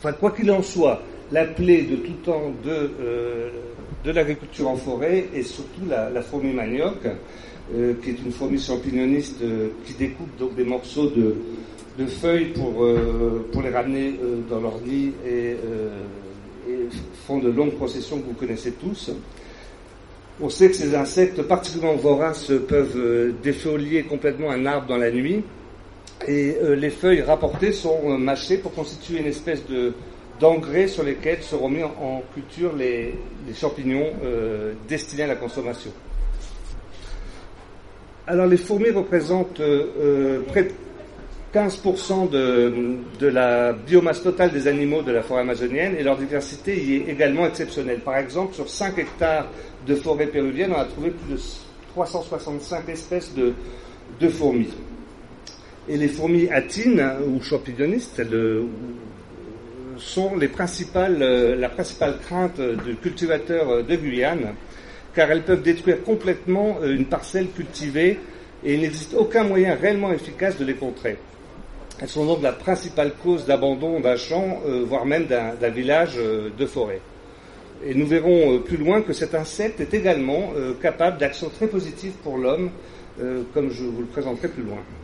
Enfin, quoi qu'il en soit, la plaie de tout temps de l'agriculture en forêt est surtout la fourmi manioc, qui est une fourmi champignoniste qui découpe donc des morceaux de feuilles pour les ramener dans leur nid et font de longues processions que vous connaissez tous. On sait que ces insectes particulièrement voraces peuvent défolier complètement un arbre dans la nuit, et les feuilles rapportées sont mâchées pour constituer une espèce d'engrais sur lesquels seront mis en culture les champignons destinés à la consommation. Alors les fourmis représentent près de 15% de la biomasse totale des animaux de la forêt amazonienne, et leur diversité y est également exceptionnelle. Par exemple, sur 5 hectares de forêt péruvienne, on a trouvé plus de 365 espèces de fourmis. Et les fourmis attines ou champignonistes sont la principale crainte de cultivateurs de Guyane, car elles peuvent détruire complètement une parcelle cultivée et il n'existe aucun moyen réellement efficace de les contrer. Elles sont donc la principale cause d'abandon d'un champ, voire même d'un village de forêt. Et nous verrons plus loin que cet insecte est également capable d'actions très positives pour l'homme, comme je vous le présenterai plus loin.